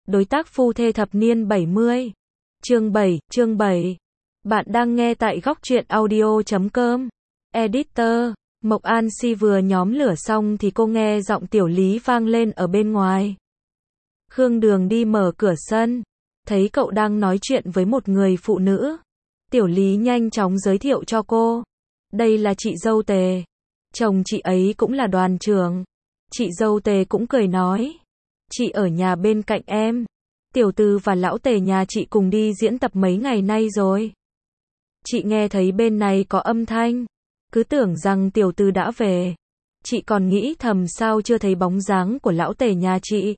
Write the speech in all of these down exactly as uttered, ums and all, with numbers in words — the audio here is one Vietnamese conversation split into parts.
đối tác phu thê thập niên bảy mươi. Chương bảy, chương bảy. Bạn đang nghe tại góc truyện audio chấm com. Editor, Mộc An Si vừa nhóm lửa xong thì cô nghe giọng Tiểu Lý vang lên ở bên ngoài. Khương Đường đi mở cửa sân, thấy cậu đang nói chuyện với một người phụ nữ. Tiểu Lý nhanh chóng giới thiệu cho cô. Đây là chị dâu Tề. Chồng chị ấy cũng là đoàn trưởng. Chị dâu Tề cũng cười nói. Chị ở nhà bên cạnh em. Tiểu Từ và lão Tề nhà chị cùng đi diễn tập mấy ngày nay rồi. Chị nghe thấy bên này có âm thanh. Cứ tưởng rằng Tiểu Từ đã về. Chị còn nghĩ thầm sao chưa thấy bóng dáng của lão Tề nhà chị.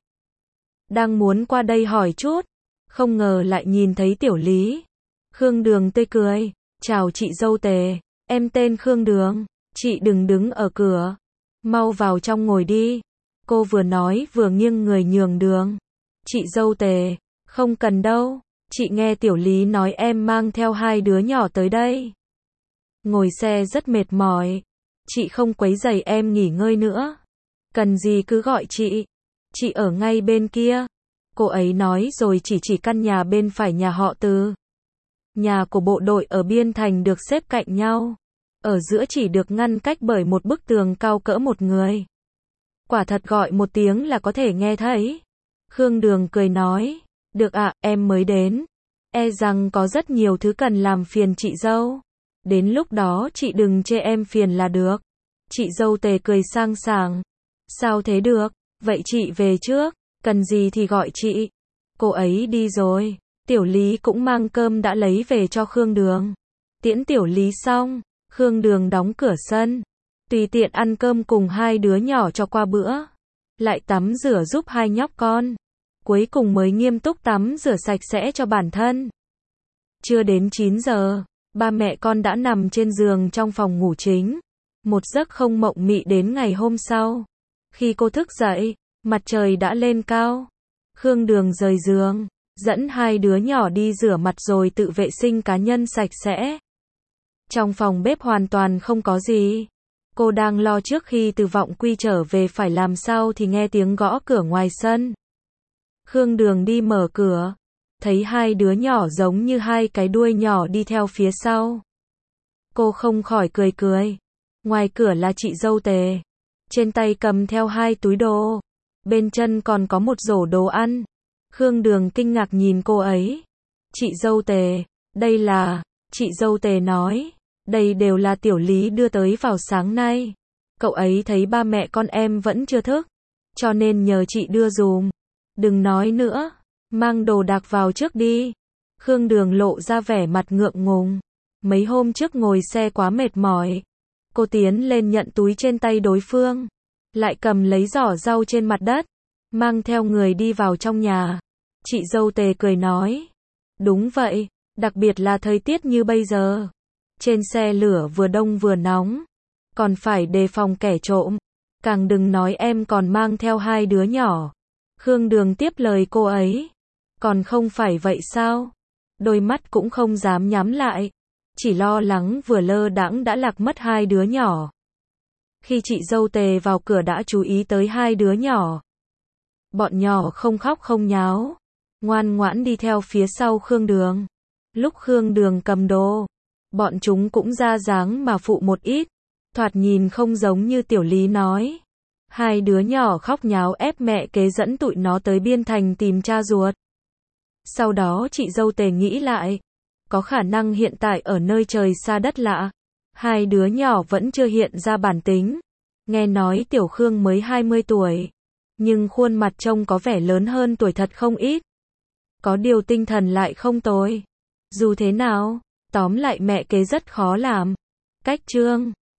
Đang muốn qua đây hỏi chút. Không ngờ lại nhìn thấy Tiểu Lý. Khương Đường tươi cười. Chào chị dâu Tề. Em tên Khương Đường. Chị đừng đứng ở cửa. Mau vào trong ngồi đi. Cô vừa nói vừa nghiêng người nhường đường. Chị dâu Tề. Không cần đâu. Chị nghe Tiểu Lý nói em mang theo hai đứa nhỏ tới đây. Ngồi xe rất mệt mỏi. Chị không quấy rầy em nghỉ ngơi nữa. Cần gì cứ gọi chị. Chị ở ngay bên kia. Cô ấy nói rồi chỉ chỉ căn nhà bên phải nhà họ Từ. Nhà của bộ đội ở Biên Thành được xếp cạnh nhau. Ở giữa chỉ được ngăn cách bởi một bức tường cao cỡ một người. Quả thật gọi một tiếng là có thể nghe thấy. Khương Đường cười nói. Được ạ, em mới đến. E rằng có rất nhiều thứ cần làm phiền chị dâu. Đến lúc đó chị đừng chê em phiền là được. Chị dâu Tề cười sang sảng. Sao thế được, vậy chị về trước. Cần gì thì gọi chị. Cô ấy đi rồi. Tiểu Lý cũng mang cơm đã lấy về cho Khương Đường. Tiễn Tiểu Lý xong, Khương Đường đóng cửa sân. Tùy tiện ăn cơm cùng hai đứa nhỏ cho qua bữa. Lại tắm rửa giúp hai nhóc con. Cuối cùng mới nghiêm túc tắm rửa sạch sẽ cho bản thân. Chưa đến chín giờ, ba mẹ con đã nằm trên giường trong phòng ngủ chính. Một giấc không mộng mị đến ngày hôm sau. Khi cô thức dậy, mặt trời đã lên cao. Khương Đường rời giường, dẫn hai đứa nhỏ đi rửa mặt rồi tự vệ sinh cá nhân sạch sẽ. Trong phòng bếp hoàn toàn không có gì. Cô đang lo trước khi Từ Vọng Quy trở về phải làm sao thì nghe tiếng gõ cửa ngoài sân. Khương Đường đi mở cửa, thấy hai đứa nhỏ giống như hai cái đuôi nhỏ đi theo phía sau. Cô không khỏi cười cười. Ngoài cửa là chị dâu Tề. Trên tay cầm theo hai túi đồ. Bên chân còn có một rổ đồ ăn. Khương Đường kinh ngạc nhìn cô ấy. Chị dâu Tề, đây là... Chị dâu Tề nói. Đây đều là Tiểu Lý đưa tới vào sáng nay. Cậu ấy thấy ba mẹ con em vẫn chưa thức. Cho nên nhờ chị đưa dùm. Đừng nói nữa. Mang đồ đạc vào trước đi. Khương Đường lộ ra vẻ mặt ngượng ngùng. Mấy hôm trước ngồi xe quá mệt mỏi. Cô tiến lên nhận túi trên tay đối phương. Lại cầm lấy giỏ rau trên mặt đất. Mang theo người đi vào trong nhà. Chị dâu Tề cười nói. Đúng vậy. Đặc biệt là thời tiết như bây giờ. Trên xe lửa vừa đông vừa nóng. Còn phải đề phòng kẻ trộm. Càng đừng nói em còn mang theo hai đứa nhỏ. Khương Đường tiếp lời cô ấy. Còn không phải vậy sao? Đôi mắt cũng không dám nhắm lại. Chỉ lo lắng vừa lơ đãng đã lạc mất hai đứa nhỏ. Khi chị dâu Tề vào cửa đã chú ý tới hai đứa nhỏ. Bọn nhỏ không khóc không nháo. Ngoan ngoãn đi theo phía sau Khương Đường. Lúc Khương Đường cầm đồ, bọn chúng cũng ra dáng mà phụ một ít. Thoạt nhìn không giống như Tiểu Lý nói. Hai đứa nhỏ khóc nháo ép mẹ kế dẫn tụi nó tới Biên Thành tìm cha ruột. Sau đó chị dâu Tề nghĩ lại. Có khả năng hiện tại ở nơi trời xa đất lạ. Hai đứa nhỏ vẫn chưa hiện ra bản tính. Nghe nói Tiểu Khương mới hai mươi tuổi. Nhưng khuôn mặt trông có vẻ lớn hơn tuổi thật không ít. Có điều tinh thần lại không tồi. Dù thế nào, tóm lại mẹ kế rất khó làm. Cách chương